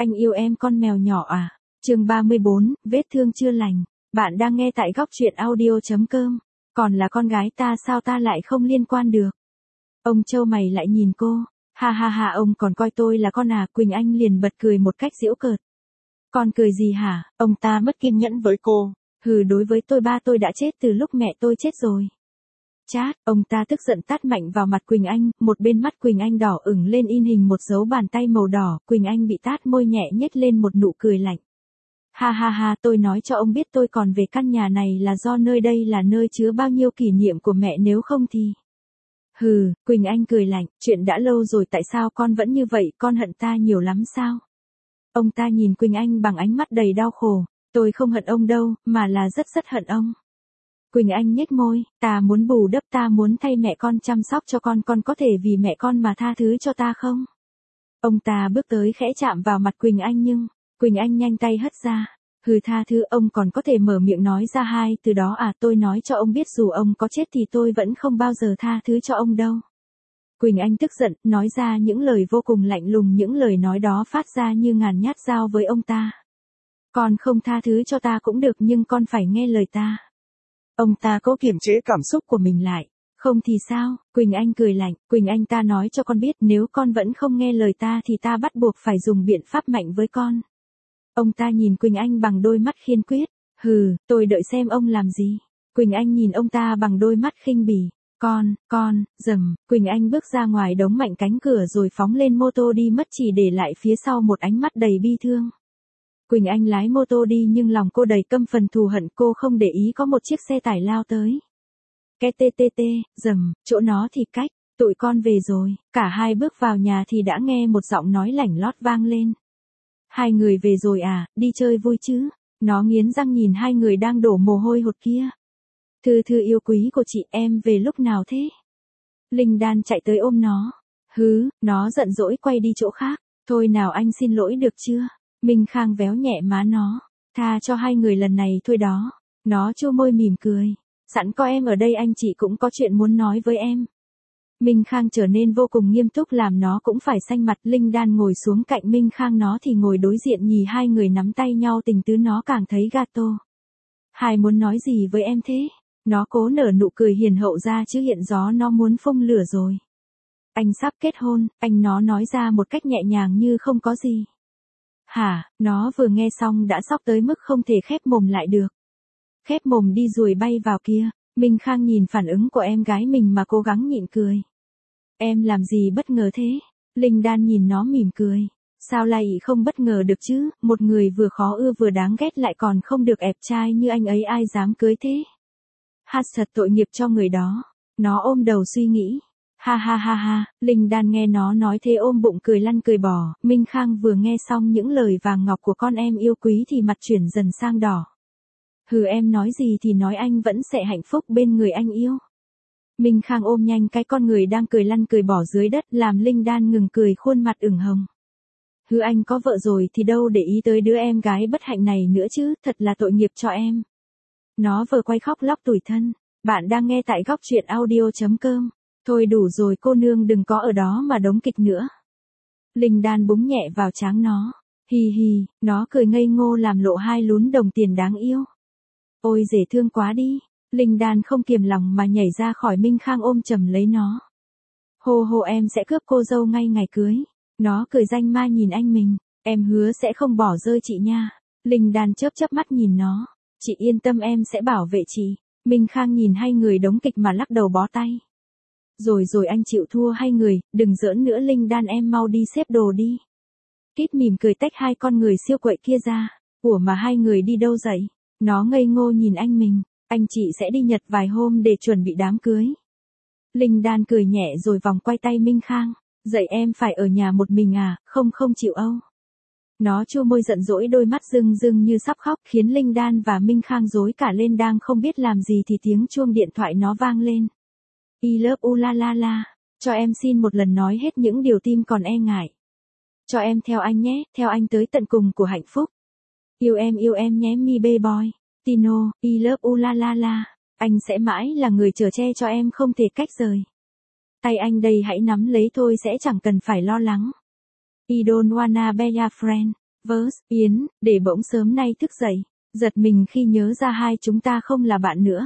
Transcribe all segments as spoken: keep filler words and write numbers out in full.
Anh yêu em con mèo nhỏ à? Chương ba mươi bốn, vết thương chưa lành. Bạn đang nghe tại góc truyện audio chấm com. Còn là con gái ta sao ta lại không liên quan được? Ông Châu mày lại nhìn cô. Ha ha ha, ông còn coi tôi là con à? Quỳnh Anh liền bật cười một cách giễu cợt. Con cười gì hả? Ông ta mất kiên nhẫn với cô. Hừ, đối với tôi ba tôi đã chết từ lúc mẹ tôi chết rồi. Chát, ông ta tức giận tát mạnh vào mặt Quỳnh Anh, một bên mắt Quỳnh Anh đỏ ửng lên in hình một dấu bàn tay màu đỏ, Quỳnh Anh bị tát môi nhẹ nhếch lên một nụ cười lạnh. Ha ha ha, tôi nói cho ông biết tôi còn về căn nhà này là do nơi đây là nơi chứa bao nhiêu kỷ niệm của mẹ, nếu không thì... Hừ, Quỳnh Anh cười lạnh, chuyện đã lâu rồi tại sao con vẫn như vậy, con hận ta nhiều lắm sao? Ông ta nhìn Quỳnh Anh bằng ánh mắt đầy đau khổ, tôi không hận ông đâu, mà là rất rất hận ông. Quỳnh Anh nhếch môi, ta muốn bù đắp, ta muốn thay mẹ con chăm sóc cho con, con có thể vì mẹ con mà tha thứ cho ta không? Ông ta bước tới khẽ chạm vào mặt Quỳnh Anh nhưng, Quỳnh Anh nhanh tay hất ra. Hừ, tha thứ, ông còn có thể mở miệng nói ra hai từ đó à? Tôi nói cho ông biết dù ông có chết thì tôi vẫn không bao giờ tha thứ cho ông đâu. Quỳnh Anh tức giận, nói ra những lời vô cùng lạnh lùng, những lời nói đó phát ra như ngàn nhát dao với ông ta. Con không tha thứ cho ta cũng được nhưng con phải nghe lời ta. Ông ta cố kiềm chế cảm xúc của mình lại. Không thì sao? Quỳnh Anh cười lạnh, Quỳnh Anh, ta nói cho con biết nếu con vẫn không nghe lời ta thì ta bắt buộc phải dùng biện pháp mạnh với con. Ông ta nhìn Quỳnh Anh bằng đôi mắt kiên quyết. Hừ, tôi đợi xem ông làm gì. Quỳnh Anh nhìn ông ta bằng đôi mắt khinh bỉ. Con, con, rầm, Quỳnh Anh bước ra ngoài đóng mạnh cánh cửa rồi phóng lên mô tô đi mất, chỉ để lại phía sau một ánh mắt đầy bi thương. Quỳnh Anh lái mô tô đi nhưng lòng cô đầy căm phần thù hận, cô không để ý có một chiếc xe tải lao tới. Cái tê tê tê, rầm, chỗ nó thì cách, tụi con về rồi. Cả hai bước vào nhà thì đã nghe một giọng nói lảnh lót vang lên. Hai người về rồi à, đi chơi vui chứ? Nó nghiến răng nhìn hai người đang đổ mồ hôi hột kia. Thư Thư yêu quý của chị, em về lúc nào thế? Linh Đan chạy tới ôm nó. Hứ, nó giận dỗi quay đi chỗ khác. Thôi nào anh xin lỗi được chưa? Minh Khang véo nhẹ má nó. Tha cho hai người lần này thôi đó. Nó chu môi mỉm cười. Sẵn có em ở đây anh chị cũng có chuyện muốn nói với em. Minh Khang trở nên vô cùng nghiêm túc làm nó cũng phải xanh mặt. Linh Đan ngồi xuống cạnh Minh Khang, nó thì ngồi đối diện, nhìn hai người nắm tay nhau tình tứ nó càng thấy gato. Hai muốn nói gì với em thế? Nó cố nở nụ cười hiền hậu ra chứ hiện gió nó muốn phun lửa rồi. Anh sắp kết hôn, anh nó nói ra một cách nhẹ nhàng như không có gì. Hả, nó vừa nghe xong đã sốc tới mức không thể khép mồm lại được. Khép mồm đi ruồi bay vào kia. Minh Khang nhìn phản ứng của em gái mình mà cố gắng nhịn cười. Em làm gì bất ngờ thế? Linh Đan nhìn nó mỉm cười. Sao lại không bất ngờ được chứ, một người vừa khó ưa vừa đáng ghét lại còn không được ẹp trai như anh ấy ai dám cưới thế? Hát thật tội nghiệp cho người đó. Nó ôm đầu suy nghĩ. Ha ha ha ha, Linh Đan nghe nó nói thế ôm bụng cười lăn cười bò. Minh Khang vừa nghe xong những lời vàng ngọc của con em yêu quý thì mặt chuyển dần sang đỏ. Hừ, em nói gì thì nói, anh vẫn sẽ hạnh phúc bên người anh yêu. Minh Khang ôm nhanh cái con người đang cười lăn cười bỏ dưới đất làm Linh Đan ngừng cười, khuôn mặt ửng hồng. Hừ, anh có vợ rồi thì đâu để ý tới đứa em gái bất hạnh này nữa chứ, thật là tội nghiệp cho em. Nó vừa quay khóc lóc tủi thân. Bạn đang nghe tại góc truyện audio chấm com. Thôi đủ rồi cô nương, đừng có ở đó mà đóng kịch nữa. Linh Đan búng nhẹ vào trán nó. Hi hi, nó cười ngây ngô làm lộ hai lún đồng tiền đáng yêu. Ôi dễ thương quá đi. Linh Đan không kiềm lòng mà nhảy ra khỏi Minh Khang ôm chầm lấy nó. Hô hô, em sẽ cướp cô dâu ngay ngày cưới. Nó cười danh ma nhìn anh mình. Em hứa sẽ không bỏ rơi chị nha. Linh Đan chớp chớp mắt nhìn nó. Chị yên tâm, em sẽ bảo vệ chị. Minh Khang nhìn hai người đóng kịch mà lắc đầu bó tay. Rồi rồi, anh chịu thua hai người, đừng giỡn nữa. Linh Đan, em mau đi xếp đồ đi. Kít mỉm cười tách hai con người siêu quậy kia ra. Ủa mà hai người đi đâu vậy? Nó ngây ngô nhìn anh mình. Anh chị sẽ đi Nhật vài hôm để chuẩn bị đám cưới. Linh Đan cười nhẹ rồi vòng quay tay Minh Khang. Dậy em phải ở nhà một mình à, không không chịu âu. Nó chua môi giận dỗi, đôi mắt rưng rưng như sắp khóc, khiến Linh Đan và Minh Khang rối cả lên. Đang không biết làm gì thì tiếng chuông điện thoại nó vang lên. I love u la la la. Cho em xin một lần nói hết những điều tim còn e ngại. Cho em theo anh nhé, theo anh tới tận cùng của hạnh phúc. Yêu em yêu em nhé mi bê boy. Tino, I love u la la la. Anh sẽ mãi là người chở che cho em không thể cách rời. Tay anh đây hãy nắm lấy thôi sẽ chẳng cần phải lo lắng. I don't wanna be your friend. Vớs, Yến, để bỗng sớm nay thức dậy, giật mình khi nhớ ra hai chúng ta không là bạn nữa.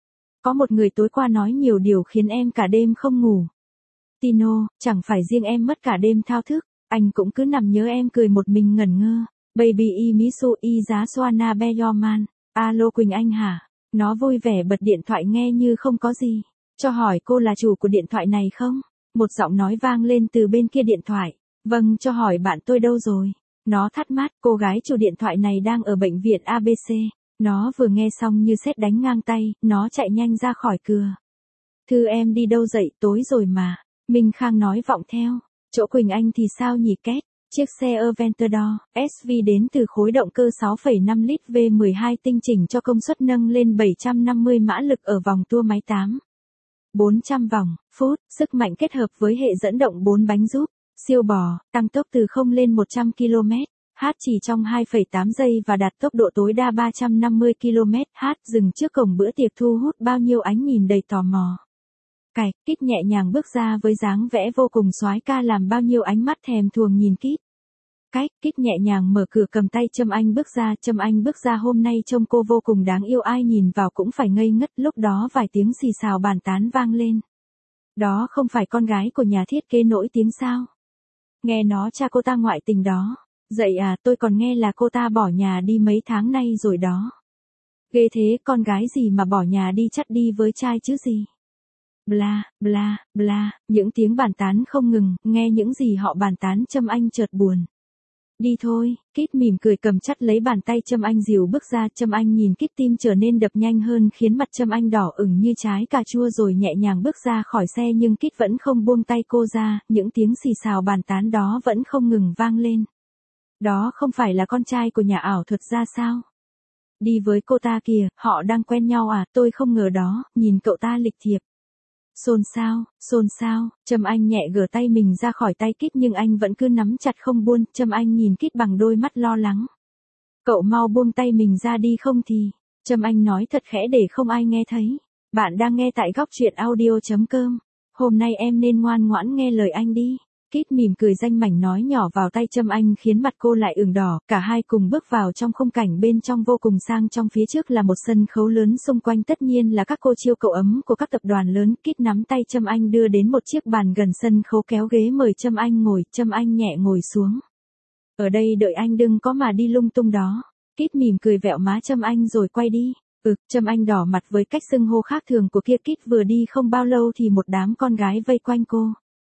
Có một người tối qua nói nhiều điều khiến em cả đêm không ngủ. Tino, chẳng phải riêng em mất cả đêm thao thức, anh cũng cứ nằm nhớ em cười một mình ngẩn ngơ. Baby I misu I giá Swana Beyoman. Alo Quỳnh Anh hả? Nó vui vẻ bật điện thoại nghe như không có gì. Cho hỏi cô là chủ của điện thoại này không? Một giọng nói vang lên từ bên kia điện thoại. Vâng, cho hỏi bạn tôi đâu rồi? Nó thắc mắc, cô gái chủ điện thoại này đang ở bệnh viện a bê xê. Nó vừa nghe xong như sét đánh ngang tay, nó chạy nhanh ra khỏi cửa. Thư em đi đâu dậy, tối rồi mà. Minh Khang nói vọng theo. Chỗ Quỳnh Anh thì sao nhỉ két? Chiếc xe Aventador ét vê đến từ khối động cơ sáu phẩy năm lít V mười hai tinh chỉnh cho công suất nâng lên bảy trăm năm mươi mã lực ở vòng tua máy tám. bốn trăm vòng, phút, sức mạnh kết hợp với hệ dẫn động bốn bánh giúp, siêu bò, tăng tốc từ không lên một trăm ki lô mét h chỉ trong hai phẩy tám giây và đạt tốc độ tối đa ba trăm năm mươi ki lô mét h, dừng trước cổng bữa tiệc thu hút bao nhiêu ánh nhìn đầy tò mò. Cạch, Kít nhẹ nhàng bước ra với dáng vẽ vô cùng soái ca làm bao nhiêu ánh mắt thèm thuồng nhìn Kít. Cách, Kít nhẹ nhàng mở cửa cầm tay Trâm Anh bước ra, Trâm Anh bước ra hôm nay trông cô vô cùng đáng yêu, ai nhìn vào cũng phải ngây ngất, lúc đó vài tiếng xì xào bàn tán vang lên. Đó không phải con gái của nhà thiết kế nổi tiếng sao? Nghe nó cha cô ta ngoại tình đó. Dậy à, tôi còn nghe là cô ta bỏ nhà đi mấy tháng nay rồi đó. Ghê thế, con gái gì mà bỏ nhà đi chắt đi với trai chứ gì? Bla, bla, bla, những tiếng bàn tán không ngừng, nghe những gì họ bàn tán Trâm Anh chợt buồn. Đi thôi, Kít mỉm cười cầm chặt lấy bàn tay Trâm Anh dìu bước ra, Trâm Anh nhìn Kít tim trở nên đập nhanh hơn khiến mặt Trâm Anh đỏ ửng như trái cà chua rồi nhẹ nhàng bước ra khỏi xe nhưng Kít vẫn không buông tay cô ra, những tiếng xì xào bàn tán đó vẫn không ngừng vang lên. Đó không phải là con trai của nhà ảo thuật gia sao? Đi với cô ta kìa, họ đang quen nhau à, tôi không ngờ đó, nhìn cậu ta lịch thiệp. Xôn xao, xôn xao, Trâm Anh nhẹ gỡ tay mình ra khỏi tay Kít nhưng anh vẫn cứ nắm chặt không buông, Trâm Anh nhìn Kít bằng đôi mắt lo lắng. Cậu mau buông tay mình ra đi không thì, Trâm Anh nói thật khẽ để không ai nghe thấy. Bạn đang nghe tại góc truyện audio chấm com. Hôm nay em nên ngoan ngoãn nghe lời anh đi. Kít mỉm cười danh mảnh nói nhỏ vào tay Trâm Anh khiến mặt cô lại ửng đỏ, cả hai cùng bước vào trong khung cảnh bên trong vô cùng sang trong, phía trước là một sân khấu lớn, xung quanh tất nhiên là các cô chiêu cậu ấm của các tập đoàn lớn. Kít nắm tay Trâm Anh đưa đến một chiếc bàn gần sân khấu, kéo ghế mời Trâm Anh ngồi, Trâm Anh nhẹ ngồi xuống. Ở đây đợi anh, đừng có mà đi lung tung đó. Kít mỉm cười vẹo má Trâm Anh rồi quay đi. Ừ, Trâm Anh đỏ mặt với cách xưng hô khác thường của kia. Kít vừa đi không bao lâu thì một đám con gái vây quanh cô.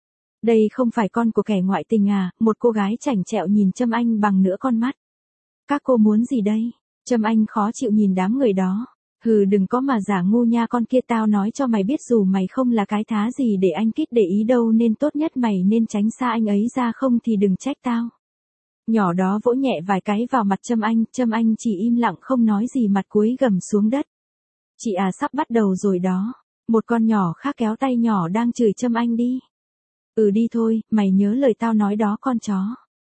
Đây không phải con của kẻ ngoại tình à? Một cô gái chảnh chẹo nhìn Trâm Anh bằng nửa con mắt. Các cô muốn gì đây? Trâm Anh khó chịu nhìn đám người đó. Hừ, đừng có mà giả ngu nha con kia, tao nói cho mày biết dù mày không là cái thá gì để anh Kít để ý đâu nên tốt nhất mày nên tránh xa anh ấy ra, không thì đừng trách tao. Nhỏ đó vỗ nhẹ vài cái vào mặt Trâm Anh, Trâm Anh chỉ im lặng không nói gì, mặt cúi gằm xuống đất. Chị à, sắp bắt đầu rồi đó. Một con nhỏ khác kéo tay nhỏ đang chửi Trâm Anh đi. Ừ đi thôi, mày nhớ lời tao nói đó con chó.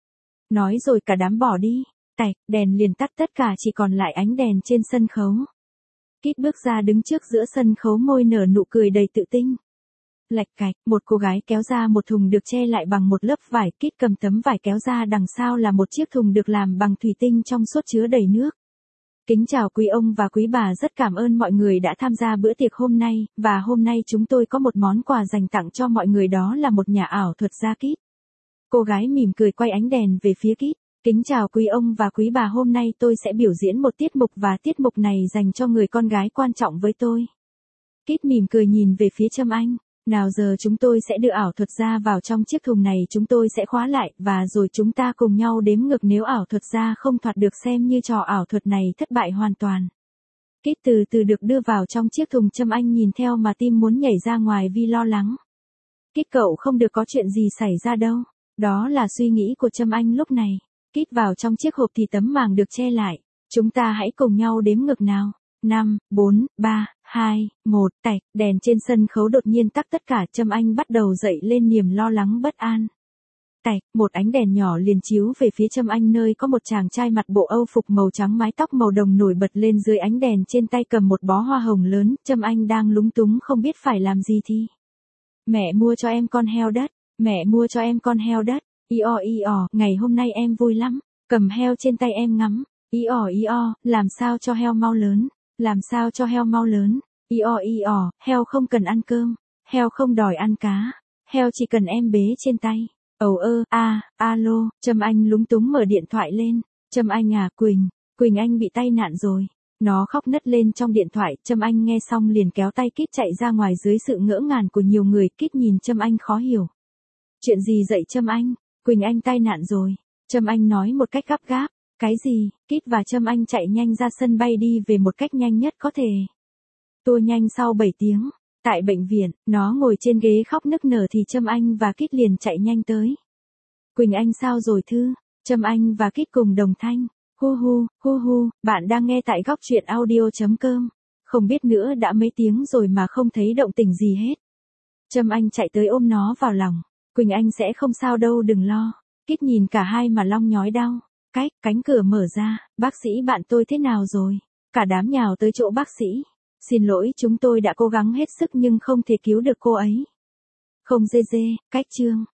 Nói rồi cả đám bỏ đi. Tạch, đèn liền tắt, tất cả chỉ còn lại ánh đèn trên sân khấu. Kít bước ra đứng trước giữa sân khấu, môi nở nụ cười đầy tự tin. Lạch cạch, một cô gái kéo ra một thùng được che lại bằng một lớp vải. Kít cầm tấm vải kéo ra, đằng sau là một chiếc thùng được làm bằng thủy tinh trong suốt chứa đầy nước. Kính chào quý ông và quý bà, rất cảm ơn mọi người đã tham gia bữa tiệc hôm nay, và hôm nay chúng tôi có một món quà dành tặng cho mọi người, đó là một nhà ảo thuật gia Kít. Cô gái mỉm cười quay ánh đèn về phía Kít. Kính chào quý ông và quý bà, hôm nay tôi sẽ biểu diễn một tiết mục và tiết mục này dành cho người con gái quan trọng với tôi. Kít mỉm cười nhìn về phía Trâm Anh. Nào giờ chúng tôi sẽ đưa ảo thuật gia vào trong chiếc thùng này, chúng tôi sẽ khóa lại, và rồi chúng ta cùng nhau đếm ngược, nếu ảo thuật gia không thoát được xem như trò ảo thuật này thất bại hoàn toàn. Kít từ từ được đưa vào trong chiếc thùng, Trâm Anh nhìn theo mà tim muốn nhảy ra ngoài vì lo lắng. Kít, cậu không được có chuyện gì xảy ra đâu. Đó là suy nghĩ của Trâm Anh lúc này. Kít vào trong chiếc hộp thì tấm màng được che lại. Chúng ta hãy cùng nhau đếm ngược nào. năm, bốn, ba, hai, một, tạch, đèn trên sân khấu đột nhiên tắt tất cả, Trâm Anh bắt đầu dậy lên niềm lo lắng bất an. Tạch, một ánh đèn nhỏ liền chiếu về phía Trâm Anh, nơi có một chàng trai mặc bộ âu phục màu trắng, mái tóc màu đồng nổi bật lên dưới ánh đèn, trên tay cầm một bó hoa hồng lớn. Trâm Anh đang lúng túng không biết phải làm gì thì. Mẹ mua cho em con heo đất, mẹ mua cho em con heo đất, y o y o, ngày hôm nay em vui lắm. Cầm heo trên tay em ngắm, ý ỏ ý o, làm sao cho heo mau lớn, làm sao cho heo mau lớn, ý o ý ỏ, heo không cần ăn cơm, heo không đòi ăn cá, heo chỉ cần em bế trên tay. Ầu ơ, a, alo, Trâm Anh lúng túng mở điện thoại lên, Trâm Anh à, Quỳnh, Quỳnh anh bị tai nạn rồi. Nó khóc nấc lên trong điện thoại, Trâm Anh nghe xong liền kéo tay Kít chạy ra ngoài dưới sự ngỡ ngàng của nhiều người. Kít nhìn Trâm Anh khó hiểu. Chuyện gì vậy Trâm Anh? Quỳnh anh tai nạn rồi. Trâm Anh nói một cách gấp gáp. Cái gì? Kít và Trâm Anh chạy nhanh ra sân bay đi về một cách nhanh nhất có thể. Tua nhanh sau bảy tiếng. Tại bệnh viện, nó ngồi trên ghế khóc nức nở thì Trâm Anh và Kít liền chạy nhanh tới. Quỳnh anh sao rồi Thư? Trâm Anh và Kít cùng đồng thanh. Hu hu, hu hu, bạn đang nghe tại góc truyện audio.com. Không biết nữa đã mấy tiếng rồi mà không thấy động tĩnh gì hết. Trâm Anh chạy tới ôm nó vào lòng. Quỳnh anh sẽ không sao đâu đừng lo. Kít nhìn cả hai mà long nhói đau. Cách, cánh cửa mở ra, bác sĩ bạn tôi thế nào rồi? Cả đám nhào tới chỗ bác sĩ. Xin lỗi chúng tôi đã cố gắng hết sức nhưng không thể cứu được cô ấy. Không dê dê, cách chương.